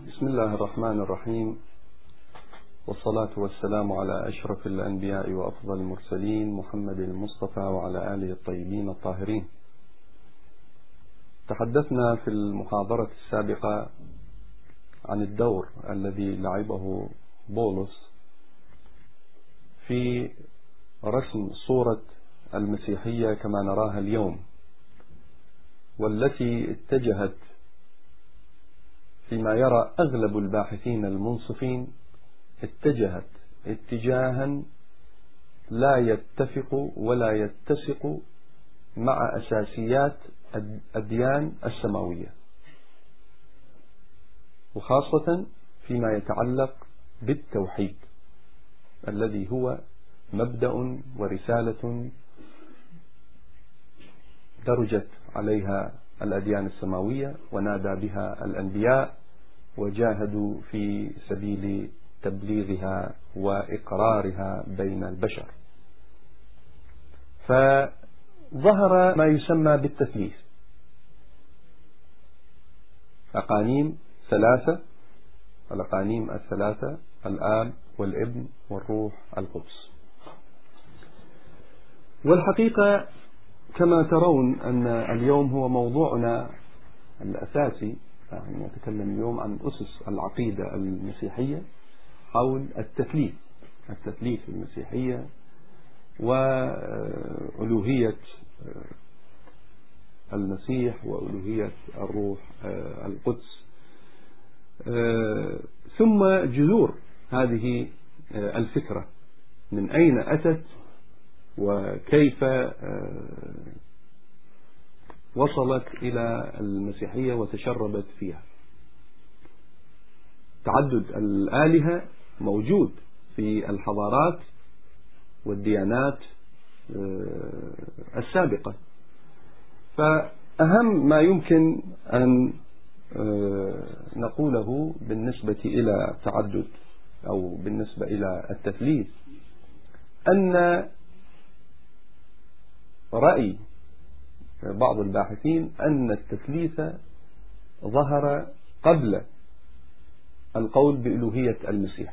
بسم الله الرحمن الرحيم، والصلاة والسلام على أشرف الأنبياء وأفضل المرسلين محمد المصطفى وعلى آله الطيبين الطاهرين. تحدثنا في المحاضرة السابقة عن الدور الذي لعبه بولس في رسم صورة المسيحية كما نراها اليوم، والتي اتجهت فيما يرى أغلب الباحثين المنصفين اتجهت اتجاها لا يتفق ولا يتسق مع أساسيات الأديان السماوية، وخاصة فيما يتعلق بالتوحيد الذي هو مبدأ ورسالة درجت عليها الأديان السماوية ونادى بها الأنبياء وجاهدوا في سبيل تبليغها وإقرارها بين البشر. فظهر ما يسمى بالتثليث، أقانيم ثلاثة، الأقانيم الثلاثة: الآب والابن والروح القدس. والحقيقة كما ترون أن اليوم هو موضوعنا الأساسي، يعني نتكلم اليوم عن أسس العقيدة المسيحية حول التثليث المسيحية وألوهية المسيح وألوهية الروح القدس، ثم جذور هذه الفكرة من أين أتت وكيف وصلت إلى المسيحية وتشربت فيها. تعدد الآلهة موجود في الحضارات والديانات السابقة، فأهم ما يمكن أن نقوله بالنسبة إلى تعدد أو بالنسبة إلى التثليث أن رأي بعض الباحثين أن التثليث ظهر قبل القول بألوهية المسيح،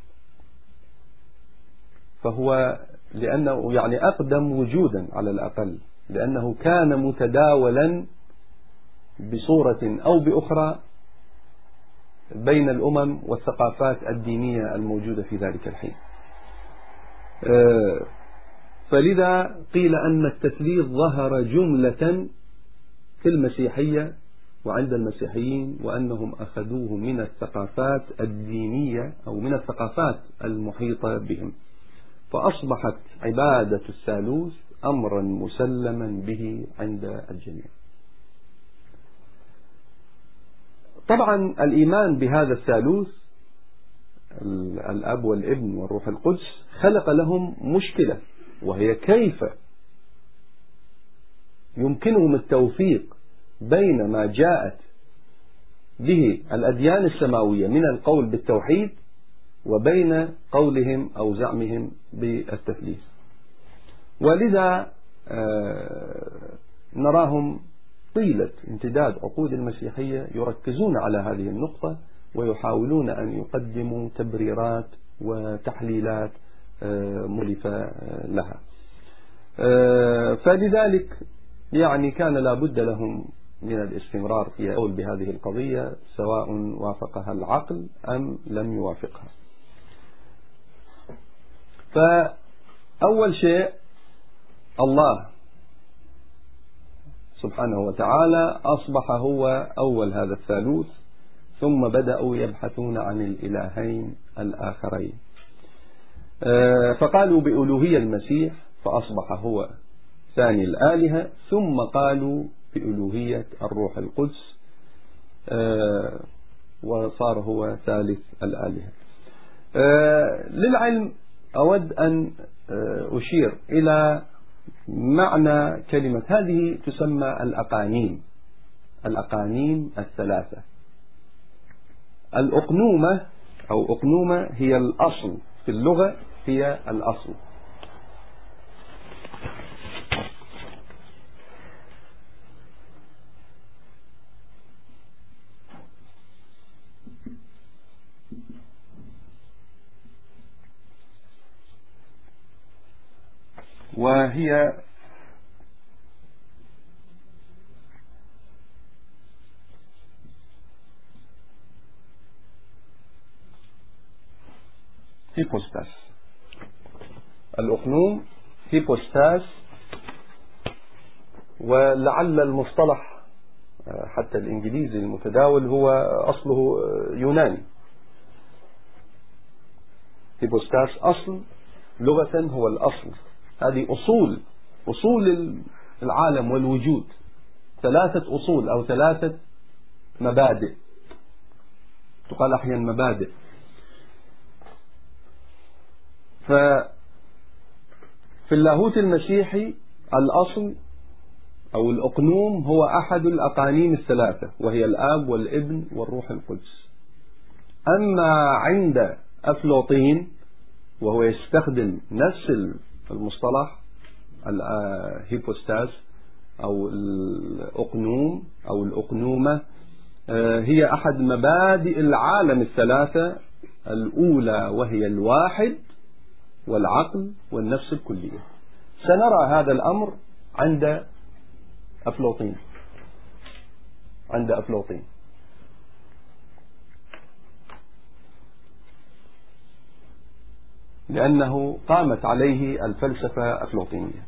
فهو لأنه يعني أقدم وجودا على الأقل، لأنه كان متداولا بصورة أو بأخرى بين الأمم والثقافات الدينية الموجودة في ذلك الحين. فلذا قيل أن التثليث ظهر جملة في المسيحية وعند المسيحيين، وأنهم أخذوه من الثقافات الدينية أو من الثقافات المحيطة بهم، فأصبحت عبادة الثالوث أمرا مسلما به عند الجميع. طبعا الإيمان بهذا الثالوث الأب والابن والروح القدس خلق لهم مشكلة، وهي كيف يمكنهم التوفيق بين ما جاءت به الأديان السماوية من القول بالتوحيد وبين قولهم أو زعمهم بالتثليث. ولذا نراهم طيلة امتداد عقود المسيحية يركزون على هذه النقطة ويحاولون أن يقدموا تبريرات وتحليلات مختلفة لها. فلذلك يعني كان لا بد لهم من الاستمرار في القول بهذه القضية سواء وافقها العقل أم لم يوافقها. فأول شيء الله سبحانه وتعالى أصبح هو أول هذا الثالوث، ثم بدأوا يبحثون عن الإلهين الآخرين، فقالوا بألوهية المسيح فأصبح هو ثاني الآلهة، ثم قالوا بألوهية الروح القدس وصار هو ثالث الآلهة. للعلم أود أن أشير إلى معنى كلمة هذه، تسمى الأقانيم الثلاثة. الأقنومة أو أقنومة هي الأصل في اللغة، هي الأصل. وهي هيبوستاس. الأقنوم هيبوستاس، ولعل المصطلح حتى الإنجليزي المتداول هو أصله يوناني. هيبوستاس أصل لغة هو الأصل، هذه أصول العالم والوجود، 3 أصول أو 3 مبادئ، تقال أحيانا مبادئ. ففي اللاهوت المسيحي الأصل أو الأقنوم هو أحد الأقانيم ال3، وهي الآب والابن والروح القدس. أما عند أفلاطين وهو يستخدم نفس المصطلح الهيبوستاس أو الأقنوم أو الأقنومة، هي أحد مبادئ العالم ال3 الأولى، وهي الواحد والعقل والنفس الكلية. سنرى هذا الأمر عند أفلاطين. لأنه قامت عليه الفلسفة الأفلاطينية.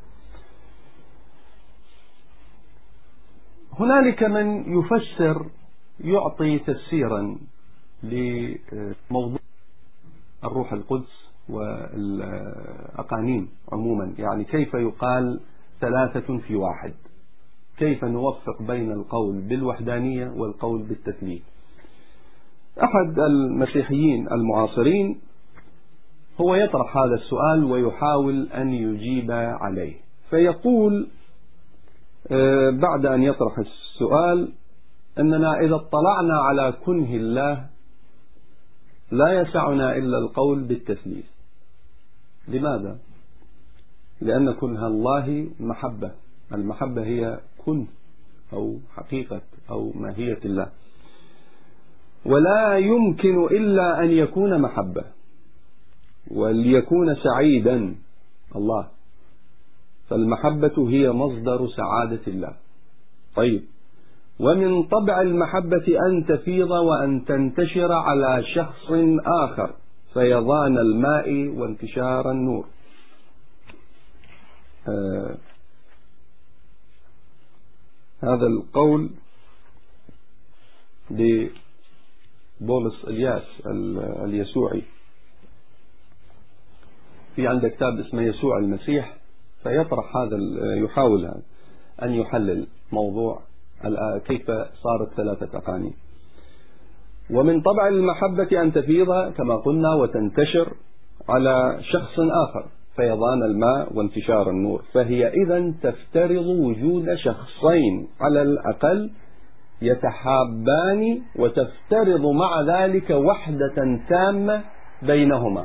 هنالك من يفسر، يعطي تفسيرا لموضوع الروح القدس والأقانيم عموما، يعني كيف يقال 3 في واحد، كيف نوفق بين القول بالوحدانية والقول بالتثليث. أحد المسيحيين المعاصرين هو يطرح هذا السؤال ويحاول أن يجيب عليه، فيقول بعد أن يطرح السؤال أننا إذا اطلعنا على كنه الله لا يسعنا إلا القول بالتثليث. لماذا؟ لأن كنه الله محبة، المحبة هي كنه أو حقيقة أو ماهية الله، ولا يمكن إلا أن يكون محبة وليكون سعيدا الله، فالمحبة هي مصدر سعادة الله. طيب، ومن طبع المحبة أن تفيض وأن تنتشر على شخص آخر فيضان الماء وانتشار النور. هذا القول لبولس إلياس اليسوعي، في عنده كتاب اسمه يسوع المسيح، فيطرح هذا، يحاول أن يحلل موضوع كيف صارت 3 أقانيم. ومن طبع المحبة أن تفيض كما قلنا وتنتشر على شخص آخر فيضان الماء وانتشار النور، فهي إذن تفترض وجود شخصين على الأقل يتحابان، وتفترض مع ذلك وحدة تامة بينهما.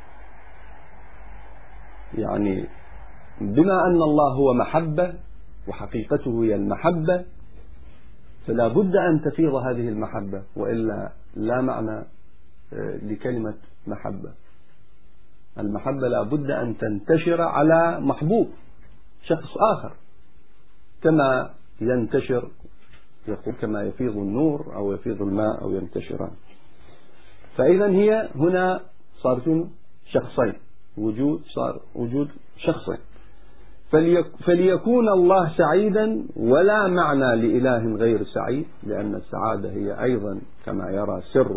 يعني بما أن الله هو محبة وحقيقته هي المحبة، فلا بد أن تفيض هذه المحبة، وإلا لا معنى لكلمة محبة. المحبة لا بد أن تنتشر على محبوب شخص آخر، كما ينتشر، يقول كما يفيض النور أو يفيض الماء أو ينتشران. فإذا هي هنا صار شخصين، صار وجود شخصين. فليكون الله سعيدا، ولا معنى لإله غير سعيد، لأن السعادة هي أيضا كما يرى سر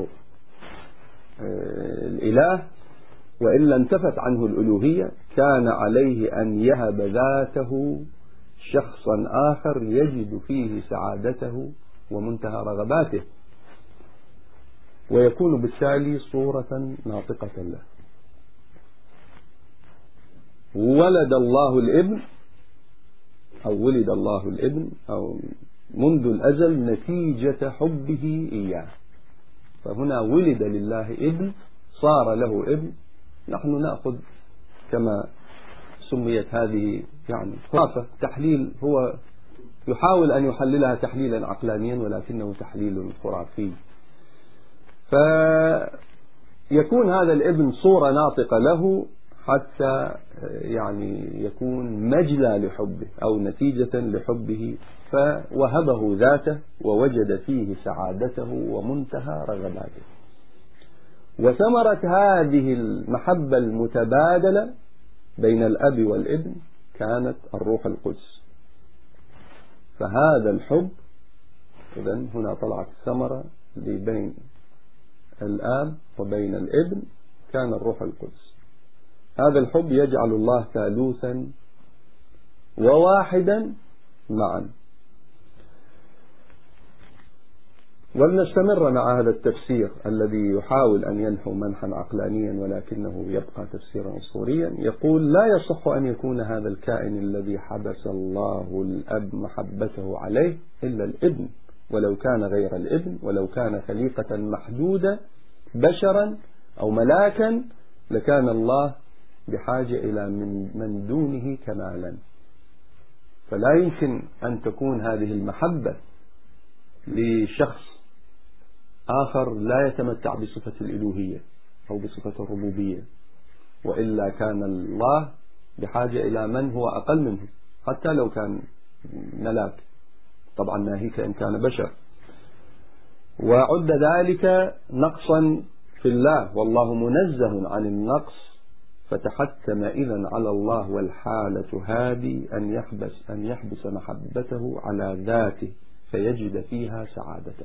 الإله، وإلا انتفت عنه الألوهية. كان عليه أن يهب ذاته شخصا آخر يجد فيه سعادته ومنتهى رغباته، ويكون بالتالي صورة ناطقة له. ولد الله الابن أو منذ الأزل نتيجة حبه إياه. فهنا ولد لله ابن، صار له ابن. نحن نأخذ كما سميت هذه يعني خرافة، تحليل، هو يحاول أن يحللها تحليلا عقلانيا ولكنه تحليل خرافي. فيكون هذا الابن صورة ناطقة له حتى يعني يكون مجلى لحبه أو نتيجة لحبه، فوهبه ذاته ووجد فيه سعادته ومنتهى رغباته. وثمرة هذه المحبة المتبادلة بين الأب والابن كانت الروح القدس. فهذا الحب إذن هنا طلعت ثمرة بين الآب وبين الابن كان الروح القدس. هذا الحب يجعل الله ثالوثا وواحدا معا. ولنستمر مع هذا التفسير الذي يحاول أن ينحو منحا عقلانيا ولكنه يبقى تفسيرا أسطوريا. يقول: لا يصح أن يكون هذا الكائن الذي حبس الله الأب محبته عليه إلا الابن، ولو كان غير الابن، ولو كان خليقة محدودة بشرا أو ملاكا لكان الله بحاجة إلى من دونه كمالا. فلا يمكن أن تكون هذه المحبة لشخص آخر لا يتمتع بصفة الإلوهية أو بصفة الربوبية، وإلا كان الله بحاجة إلى من هو أقل منه حتى لو كان ملاك، طبعا ناهيك إن كان بشر. وعد ذلك نقصا في الله، والله منزه عن النقص، فتحتم إذن على الله والحالة هذه أن يحبس محبته على ذاته فيجد فيها سعادته.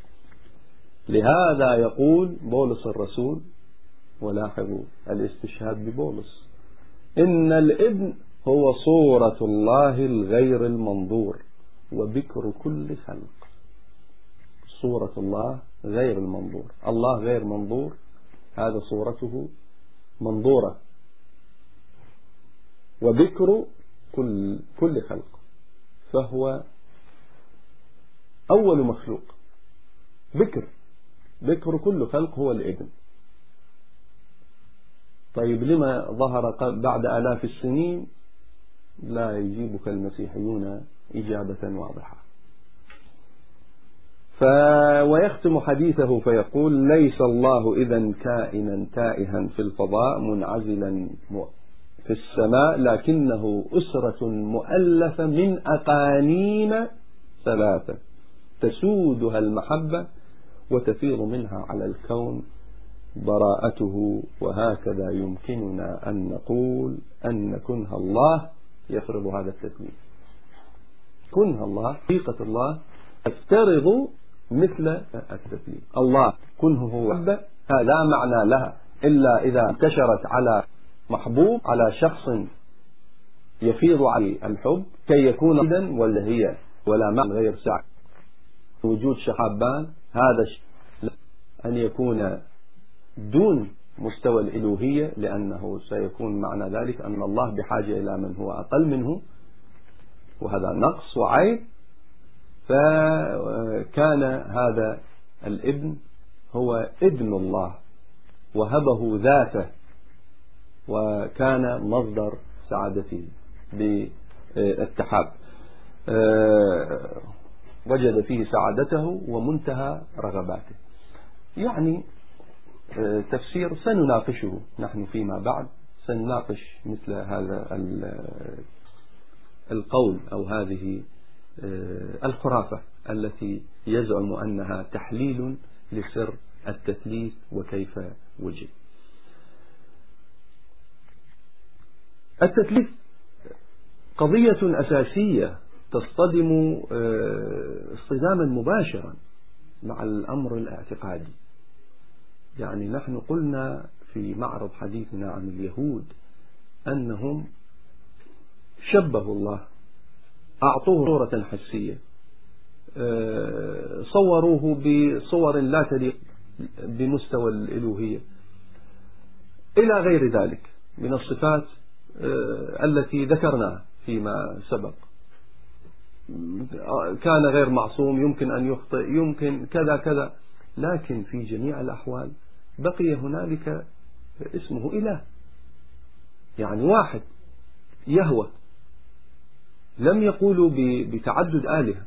لهذا يقول بولس الرسول، ولاحظوا الاستشهاد ببولس: إن الابن هو صورة الله الغير المنظور وبكر كل خلق. صورة الله غير المنظور، الله غير منظور، هذا صورته منظورة، وبكر كل خلق، فهو أول مخلوق. بكر كل خلق هو الابن. طيب لما ظهر بعد آلاف السنين؟ لا يجيبك المسيحيون إجابة واضحة. ويختم حديثه فيقول: ليس الله إذن كائنا تائها في الفضاء منعزلا في السماء، لكنه أسرة مؤلفة من أقانيم ثلاثة تسودها المحبة وتفيض منها على الكون براءته. وهكذا يمكننا أن نقول أن كنه الله يفرض هذا التكوين. كنه الله، حقيقة الله تفترض مثل التكوين. الله كنه هو محبة، لا معنى لها إلا إذا انتشرت على محبوب، على شخص يفيض عليه الحب كي يكون إذن ولا معنى غير سعي. وجود شحابان هذا أن يكون دون مستوى الإلوهية، لأنه سيكون معنى ذلك أن الله بحاجة إلى من هو أقل منه، وهذا نقص وعيب. فكان هذا الابن هو ابن الله وهبه ذاته، وكان مصدر سعادته بالاتحاد، وجد فيه سعادته ومنتهى رغباته. يعني تفسير سنناقشه نحن فيما بعد، سنناقش مثل هذا القول أو هذه الخرافة التي يزعم أنها تحليل لسر التثليث وكيف وجد. التثليث قضية أساسية تصطدم اصطداما مباشرا مع الأمر الاعتقادي. يعني نحن قلنا في معرض حديثنا عن اليهود أنهم شبهوا الله، أعطوه صورة حسية، صوروه بصور لا تليق بمستوى الإلوهية إلى غير ذلك من الصفات التي ذكرناها فيما سبق. كان غير معصوم، يمكن أن يخطئ، يمكن كذا كذا، لكن في جميع الأحوال بقي هنالك اسمه إله، يعني واحد يهوى. لم يقولوا بتعدد آلهة.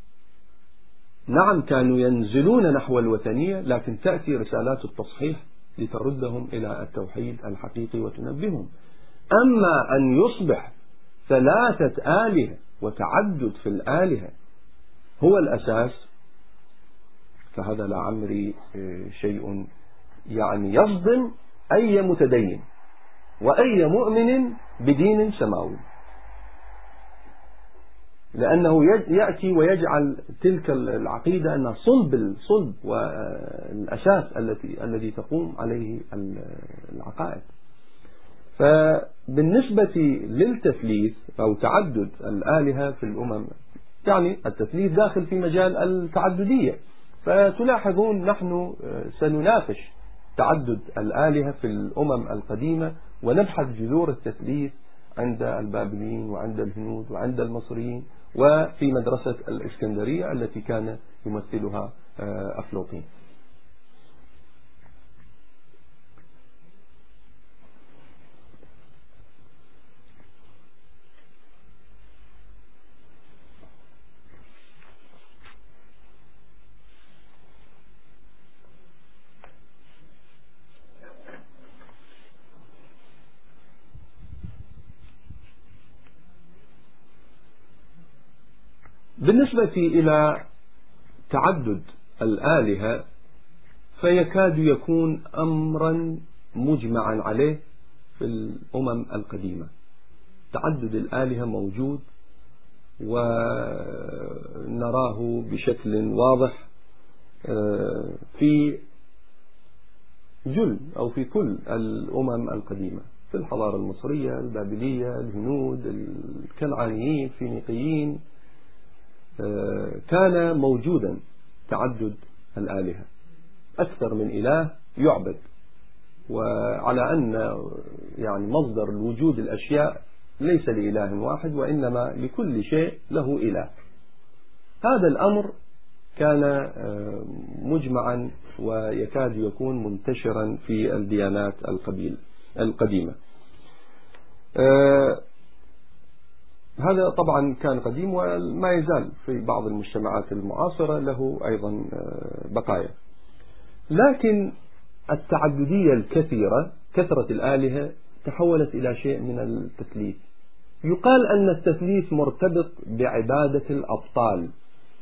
نعم كانوا ينزلون نحو الوثنية، لكن تأتي رسالات التصحيح لتردهم إلى التوحيد الحقيقي وتنبههم. أما أن يصبح 3 آلهة وتعدد في الآلهة هو الأساس، فهذا لعمري شيء يعني يصدم أي متدين وأي مؤمن بدين سماوي، لأنه يأتي ويجعل تلك العقيدة أنها صلب والأساس الذي تقوم عليه العقائد. فبالنسبة للتثليث أو تعدد الآلهة في الأمم، يعني التثليث داخل في مجال التعددية، فتلاحظون نحن سنناقش تعدد الآلهة في الأمم القديمة ونبحث جذور التثليث عند البابليين وعند الهنود وعند المصريين وفي مدرسة الإسكندرية التي كان يمثلها أفلاطين. بالنسبة إلى تعدد الآلهة فيكاد يكون أمرا مجمعا عليه في الأمم القديمة. تعدد الآلهة موجود ونراه بشكل واضح في أو في كل الأمم القديمة، في الحضارة المصرية، البابلية، الهنود، الكنعانيين، الفينيقيين، كان موجودا تعدد الآلهة، أكثر من إله يعبد، وعلى أن يعني مصدر الوجود الأشياء ليس لإله واحد وإنما لكل شيء له إله. هذا الأمر كان مجمعا ويكاد يكون منتشرا في الديانات القديمة. هذا طبعا كان قديم وما يزال في بعض المجتمعات المعاصرة له أيضا بقايا. لكن التعددية الكثيرة، كثرة الآلهة، تحولت إلى شيء من التثليث. يقال أن التثليث مرتبط بعبادة الأبطال.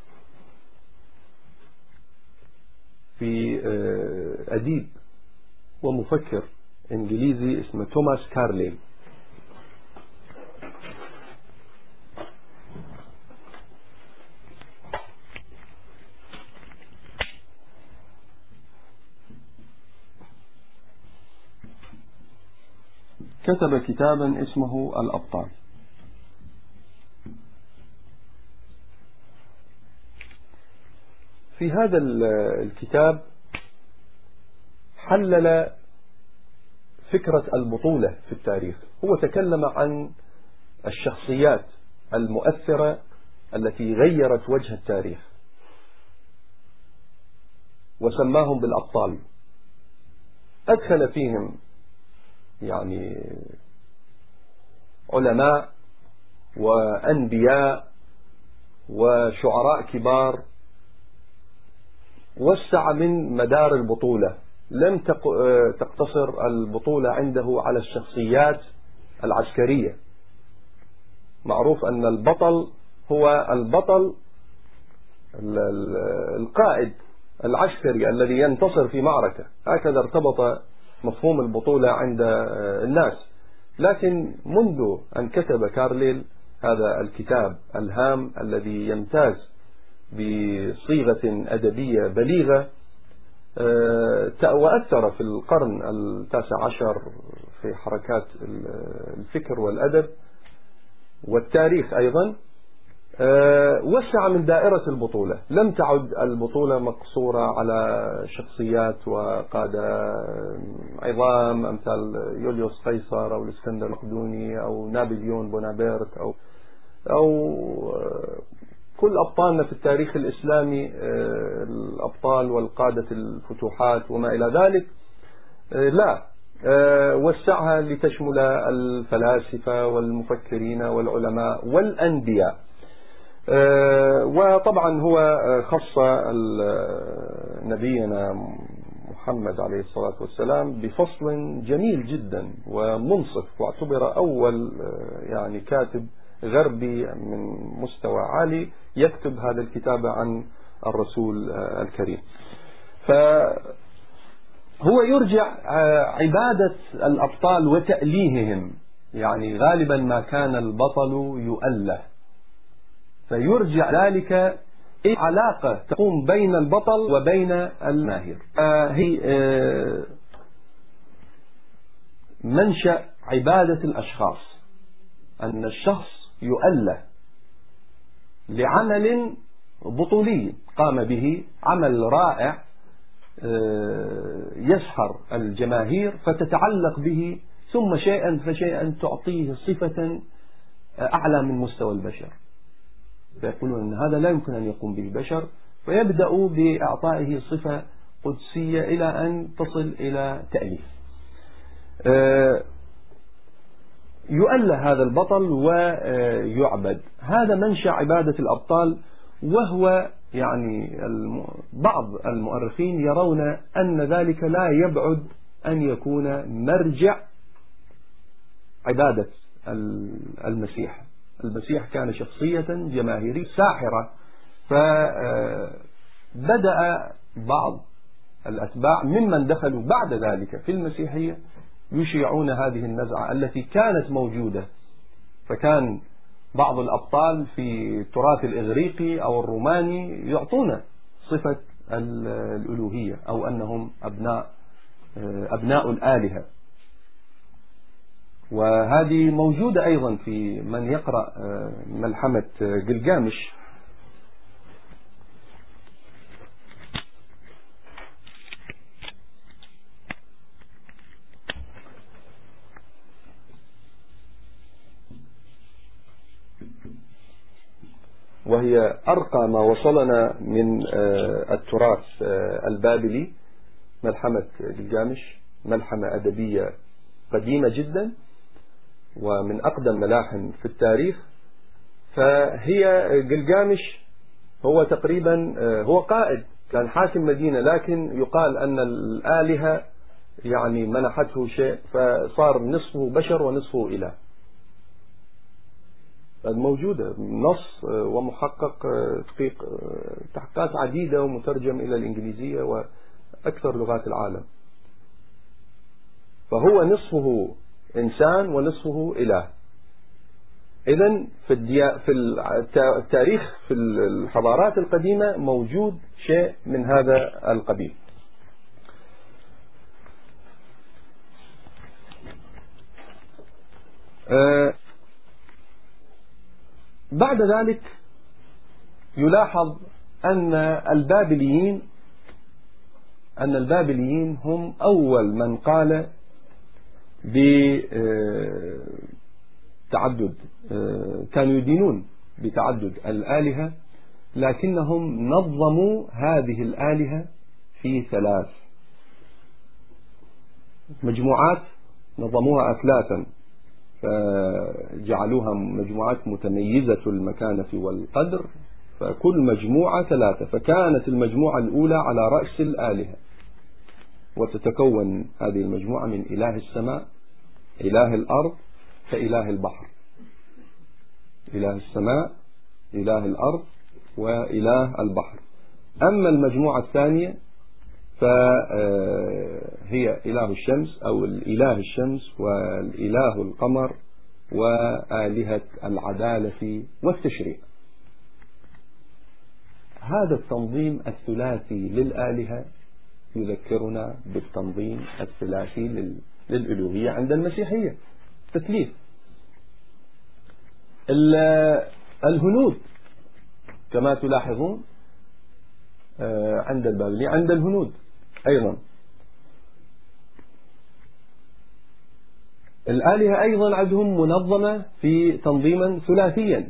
في أديب ومفكر إنجليزي اسمه توماس كارليل كتب كتابا اسمه الأبطال. في هذا الكتاب حلل فكرة البطولة في التاريخ. هو تكلم عن الشخصيات المؤثرة التي غيرت وجه التاريخ وسماهم بالأبطال. أدخل فيهم يعني علماء وأنبياء وشعراء كبار، وسع من مدار البطولة. لم تقتصر البطولة عنده على الشخصيات العسكرية. معروف أن البطل هو البطل القائد العسكري الذي ينتصر في معركة، هكذا ارتبط مفهوم البطولة عند الناس. لكن منذ أن كتب كارليل هذا الكتاب الهام الذي يمتاز بصيغة أدبية بليغة، وأثر في القرن 19 في حركات الفكر والأدب والتاريخ أيضا، وسع من دائرة البطولة. لم تعد البطولة مقصورة على شخصيات وقادة عظام أمثال يوليوس قيصر أو الإسكندر المقدوني أو نابليون بونابرت أو كل أبطالنا في التاريخ الإسلامي، الأبطال والقادة الفتوحات وما إلى ذلك. لا، وسعها لتشمل الفلاسفة والمفكرين والعلماء والأنبياء. وطبعا هو خص نبينا محمد عليه الصلاة والسلام بفصل جميل جدا ومنصف، واعتبر أول يعني كاتب غربي من مستوى عالي يكتب هذا الكتاب عن الرسول الكريم. فهو يرجع عبادة الأبطال وتأليههم، يعني غالبا ما كان البطل يؤله، فيرجع ذلك علاقة تقوم بين البطل وبين الماهر. هي منشأ عبادة الأشخاص، أن الشخص يؤله لعمل بطولي قام به، عمل رائع يسحر الجماهير فتتعلق به، ثم شيئا فشيئا تعطيه صفة أعلى من مستوى البشر، فيقولون أن هذا لا يمكن أن يقوم به بشر، فيبدأوا بإعطائه صفة قدسية إلى أن تصل إلى تأليف. يؤله هذا البطل ويعبد. هذا منشأ عبادة الأبطال، وهو يعني بعض المؤرخين يرون أن ذلك لا يبعد أن يكون مرجع عبادة المسيح. المسيح كان شخصية جماهيرية ساحرة، فبدأ بعض الأتباع ممن دخلوا بعد ذلك في المسيحية يشيعون هذه النزعة التي كانت موجودة. فكان بعض الأبطال في التراث الإغريقي أو الروماني يعطون صفة الألوهية، أو أنهم أبناء الآلهة، وهذه موجودة أيضا في من يقرأ ملحمة جلجامش. وهي أرقى ما وصلنا من التراث البابلي. ملحمة جلجامش ملحمة أدبية قديمة جدا ومن أقدم ملاحم في التاريخ. فهي جلجامش هو تقريبا هو قائد، كان حاكم مدينة، لكن يقال أن الآلهة يعني منحته شيء فصار نصفه بشر ونصفه إله. موجودة نص ومحقق تحقيقات عديدة ومترجم إلى الإنجليزية وأكثر لغات العالم. فهو نصفه إنسان ونصفه إله. إذن في التاريخ في الحضارات القديمة موجود شيء من هذا القبيل. بعد ذلك يلاحظ أن البابليين هم أول من قال بتعدد، كانوا يدينون بتعدد الآلهة، لكنهم نظموا هذه الآلهة في 3 مجموعات، نظموها أثلاثا، فجعلوها مجموعات متميزة المكانة والقدر، فكل مجموعة 3. فكانت المجموعة الأولى على رأس الآلهة، وتتكون هذه المجموعة من إله السماء، إله الأرض، فإله البحر. إله السماء، إله الأرض، وإله البحر. أما المجموعة الثانية فهي إله الشمس أو الإله الشمس والإله القمر وآلهة العدالة والتشريع. هذا التنظيم الثلاثي للآلهة يذكرنا بالتنظيم الثلاثي للألوهية عند المسيحية، تثليث. الهنود كما تلاحظون عند البابلي، عند الهنود أيضا الآلهة أيضا عندهم منظمة في تنظيما ثلاثيا.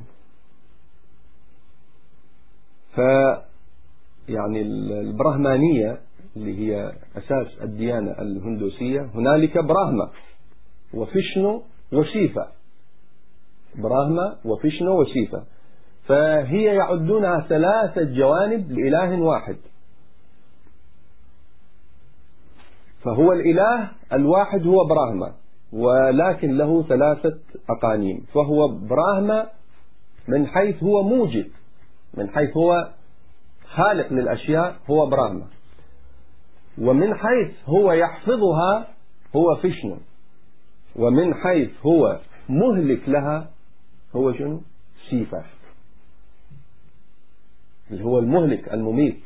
يعني البرهمانية اللي هي أساس الديانة الهندوسية، هنالك براهما وفيشنو وشيفا، براهما وفيشنو وشيفا، فهي يعدونها 3 جوانب لإله واحد. فهو الإله الواحد هو براهما، ولكن له 3 أقانيم. فهو براهما من حيث هو موجد، من حيث هو خالق للأشياء هو براهما، ومن حيث هو يحفظها هو فيشنو، ومن حيث هو مهلك لها هو شنو؟ شيفا، اللي هو المهلك المميت.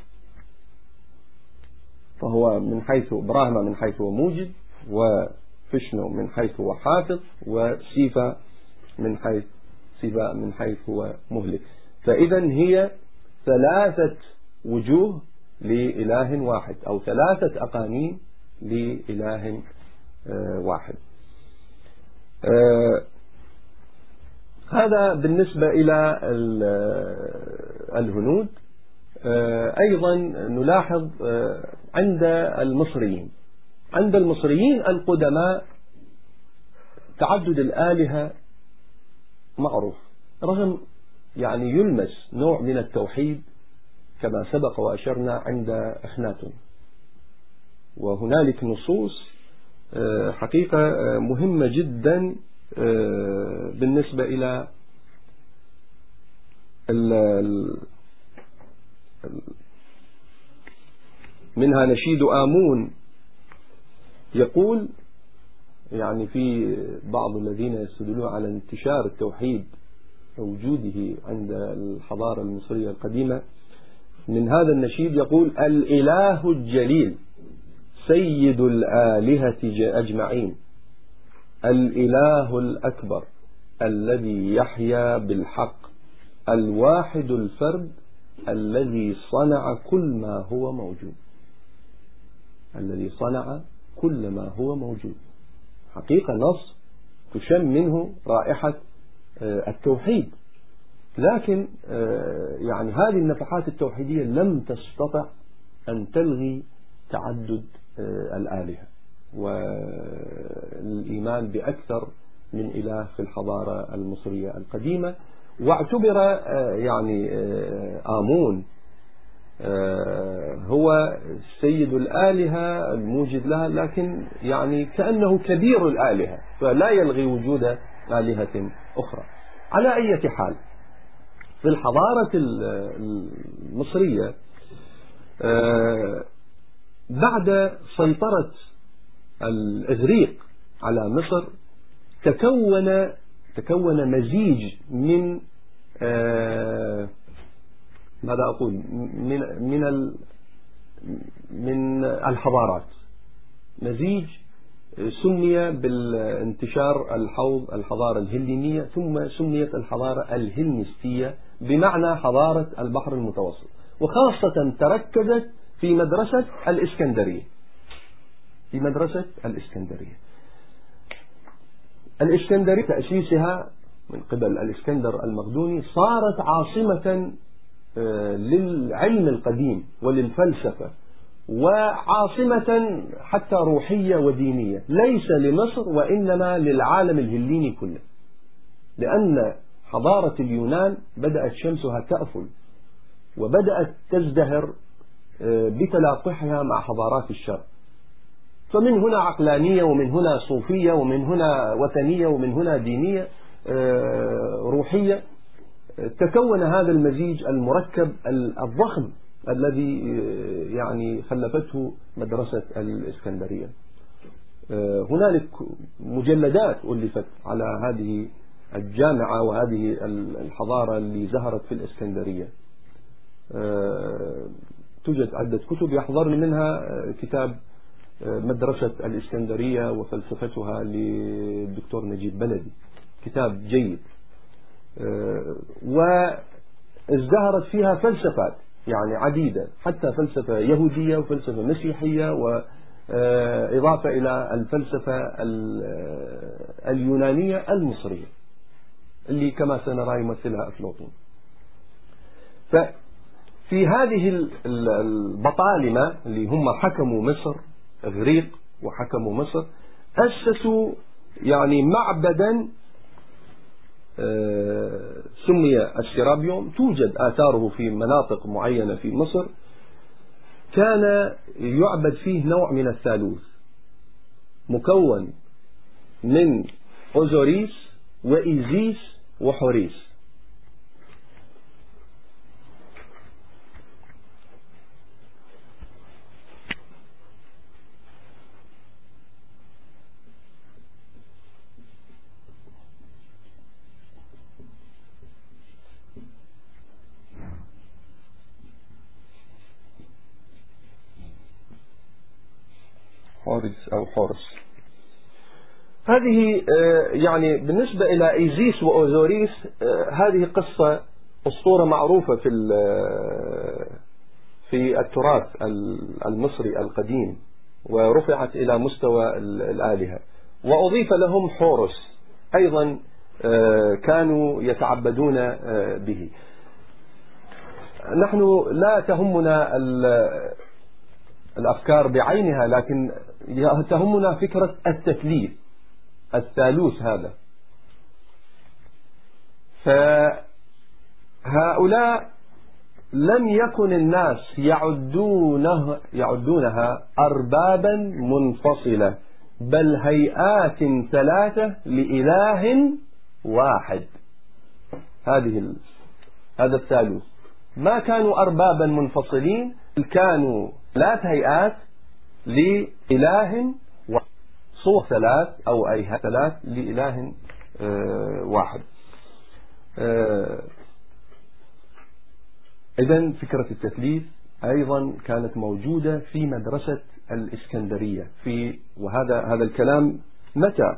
فهو من حيث براهما من حيث هو موجد، وفيشنو من حيث هو حافظ، وشيفا من حيث هو مهلك. فإذا هي 3 وجوه لإله واحد، أو 3 أقانيم لإله واحد. هذا بالنسبة إلى الهنود. أيضا نلاحظ عند المصريين القدماء تعدد الآلهة معروف، رغم يعني يلمس نوع من التوحيد كما سبق وأشرنا عند إخناتون. وهنالك نصوص حقيقة مهمة جدا بالنسبة إلى منها نشيد آمون، يقول يعني في بعض الذين يستدلون على انتشار التوحيد ووجوده عند الحضارة المصرية القديمة، من هذا النشيد يقول: الإله الجليل سيد الآلهة أجمعين، الإله الأكبر الذي يحيا بالحق، الواحد الفرد الذي صنع كل ما هو موجود. الذي صنع كل ما هو موجود. حقيقة نص تشم منه رائحة التوحيد، لكن يعني هذه النفحات التوحيدية لم تستطع أن تلغي تعدد الآلهة والإيمان بأكثر من إله في الحضارة المصرية القديمة. واعتبر يعني آمون هو سيد الآلهة الموجد لها، لكن يعني كأنه كبير الآلهة، فلا يلغي وجود آلهة أخرى. على أي حال، في الحضارة المصرية بعد سيطرة الإغريق على مصر تكون مزيج من ماذا أقول من الحضارات، مزيج سمي بالانتشار الحوض الحضارة الهلينية، ثم سميت الحضارة الهلنستية بمعنى حضارة البحر المتوسط، وخاصة تركزت في مدرسة الإسكندرية. الإسكندرية تأسيسها من قبل الإسكندر المقدوني صارت عاصمة للعلم القديم وللفلسفة، وعاصمة حتى روحية ودينية، ليس لمصر وإنما للعالم الهليني كله، لأن حضارة اليونان بدأت شمسها تأفل وبدأت تزدهر بتلاقحها مع حضارات الشرق. فمن هنا عقلانية، ومن هنا صوفية، ومن هنا وثنية، ومن هنا دينية روحية. تكون هذا المزيج المركب الضخم الذي يعني خلفته مدرسة الإسكندرية. هنالك مجلدات ألفت على هذه الجامعة وهذه الحضارة اللي زهرت في الإسكندرية. توجد عدة كتب، يحضرني منها كتاب مدرسة الإسكندرية وفلسفتها للدكتور نجيب بلدي، كتاب جيد. وازدهرت فيها فلسفات يعني عديدة، حتى فلسفة يهودية وفلسفة مسيحية، وإضافة إلى الفلسفة اليونانية المصرية اللي كما سنرى يمثلها أفلاطون. ففي هذه البطالمة اللي هم حكموا مصر، إغريق وحكموا مصر، أسسوا يعني معبدا سمي السيرابيوم، توجد آثاره في مناطق معينة في مصر. كان يعبد فيه نوع من الثالوث مكون من أوزوريس وإيزيس وحوريس. حوريس أو حورس. هذه يعني بالنسبة إلى إيزيس وأوزوريس هذه قصة أسطورة معروفة في التراث المصري القديم، ورفعت إلى مستوى الآلهة، وأضيف لهم حورس أيضا كانوا يتعبدون به. نحن لا تهمنا الأفكار بعينها، لكن تهمنا فكرة التثليث، الثالوث هذا. فهؤلاء لم يكن الناس يعدونها أربابا منفصلة، بل هيئات ثلاثة لإله واحد. هذا الثالوث ما كانوا أربابا منفصلين، كانوا ثلاث هيئات لإله واحد، صور ثلاث أو أيها ثلاث لإله واحد. إذن فكرة التثليث أيضا كانت موجودة في مدرسة الإسكندرية وهذا الكلام متى؟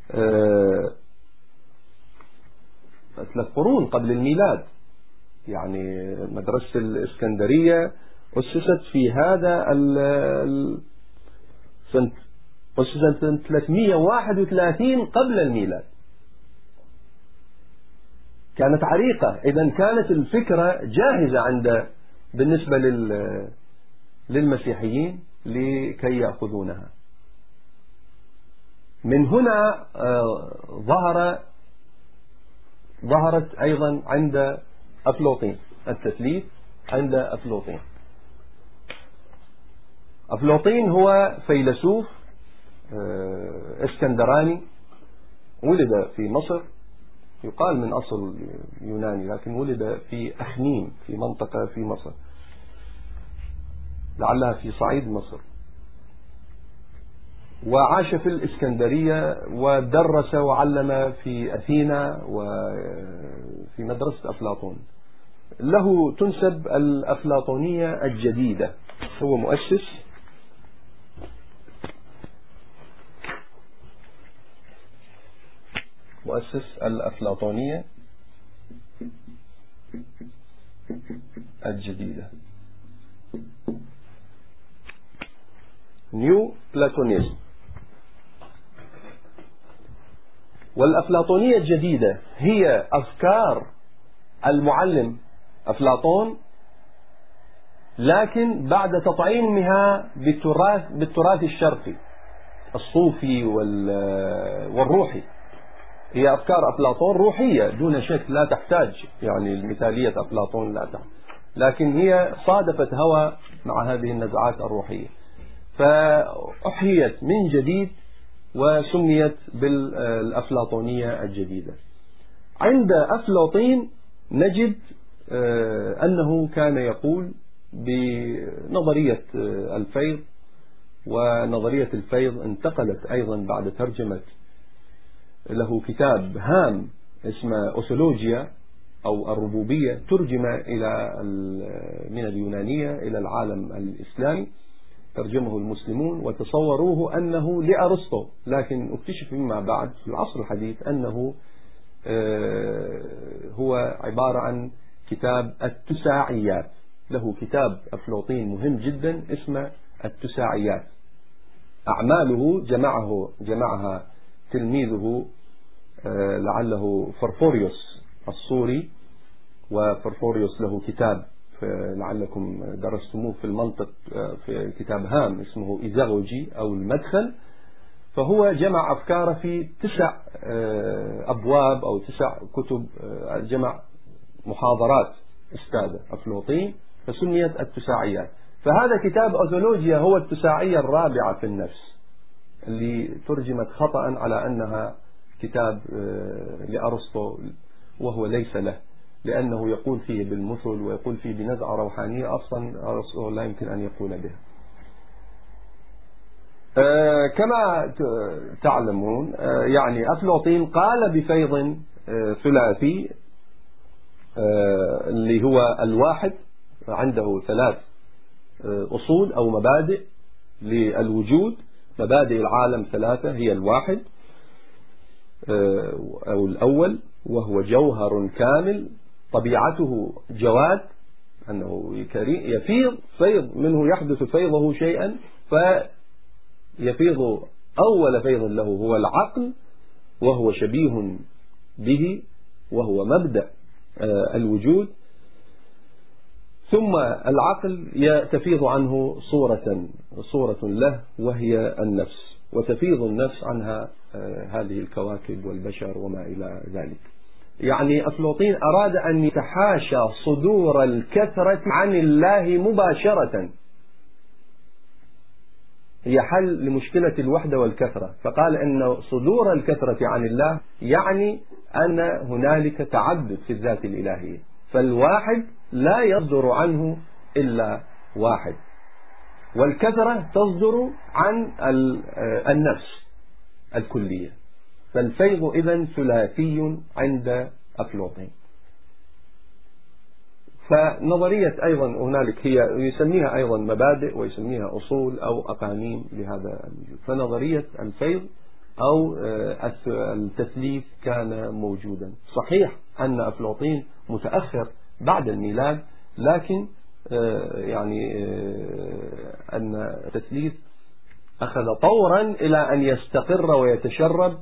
3 قرون قبل الميلاد. يعني مدرسة الإسكندرية أسست في هذا أسست سنة 331 قبل الميلاد. كانت عريقة، إذن كانت الفكرة جاهزة بالنسبة للمسيحيين لكي يأخذونها. من هنا ظهرت أيضا عند أفلاطين التثليث. عند أفلاطين هو فيلسوف اسكندراني، ولد في مصر، يقال من أصل يوناني، لكن ولد في أخميم في منطقة في مصر، لعلها في صعيد مصر، وعاش في الإسكندرية ودرس وعلم في أثينا وفي مدرسة أفلاطون. له تنسب الأفلاطونية الجديدة، هو مؤسس الأفلاطونية الجديدة، نيو بلاتونيزم. والأفلاطونية الجديدة هي أفكار المعلم أفلاطون، لكن بعد تطعيمها بالتراث الشرقي الصوفي والروحي. هي أفكار أفلاطون روحية دون شك، لا تحتاج يعني المثالية أفلاطون لا تحتاج، لكن هي صادفت هوى مع هذه النزعات الروحية، فأحيت من جديد وسميت بالأفلاطونية الجديدة. عند أفلاطين نجد أنه كان يقول بنظرية الفيض، ونظرية الفيض انتقلت أيضا بعد ترجمة له كتاب هام اسمه أوثولوجيا أو الربوبية، ترجم من اليونانية إلى العالم الإسلامي، ترجمه المسلمون وتصوروه أنه لأرسطو، لكن اكتشف فيما بعد في العصر الحديث أنه هو عبارة عن كتاب التساعيات. له كتاب أفلاطين مهم جدا اسمه التساعيات. أعماله جمعها تلميذه لعله فرفوريوس الصوري، وفرفوريوس له كتاب لعلكم درستموه في المنطق في كتاب هام اسمه إيزاغوجي أو المدخل. فهو جمع أفكاره في 9 أبواب أو 9 كتب، جمع محاضرات أستاذ أفلاطين، فسميت التساعيات. فهذا كتاب أوزولوجيا هو التساعية الرابعة في النفس، اللي ترجمت خطأ على أنها كتاب لأرسطو، وهو ليس له، لأنه يقول فيه بالمثل ويقول فيه بنزعة روحانية أصلا أرسطو لا يمكن أن يقول بها. كما تعلمون يعني أفلاطين قال بفيض ثلاثي اللي هو الواحد، عنده ثلاث أصول أو مبادئ للوجود. مبادئ العالم ثلاثة، هي الواحد أو الأول، وهو جوهر كامل طبيعته جواد، أنه يفيض فيض منه، يحدث فيضه شيئا فيفيض. أول فيض له هو العقل، وهو شبيه به، وهو مبدأ الوجود. ثم العقل تفيض عنه صورة له وهي النفس، وتفيض النفس عنها هذه الكواكب والبشر وما إلى ذلك. يعني أفلاطين أراد أن يتحاشى صدور الكثرة عن الله مباشرة، هي حل لمشكلة الوحدة والكثرة، فقال أن صدور الكثرة عن الله يعني أن هنالك تعدد في الذات الإلهية، فالواحد لا يصدر عنه إلا واحد، والكثرة تصدر عن النفس الكلية. فالفيض إذن ثلاثي عند أفلاطين. فنظرية أيضا هنالك هي يسميها أيضا مبادئ ويسميها أصول أو أقانيم لهذا الوجود. فنظرية الفيض أو التثليث كان موجودا. صحيح أن أفلاطين متأخر بعد الميلاد، لكن يعني أن التثليث أخذ طورا إلى أن يستقر ويتشرب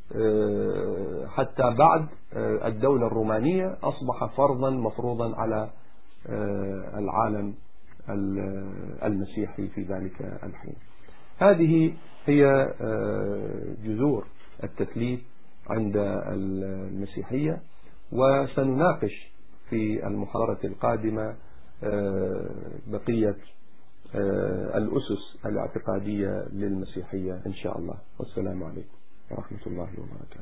حتى بعد الدولة الرومانية أصبح فرضا مفروضا على العالم المسيحي في ذلك الحين. هذه هي جذور التثليث عند المسيحية، وسنناقش في المحاضرة القادمة بقية الأسس الاعتقادية للمسيحية إن شاء الله. والسلام عليكم ورحمة الله وبركاته.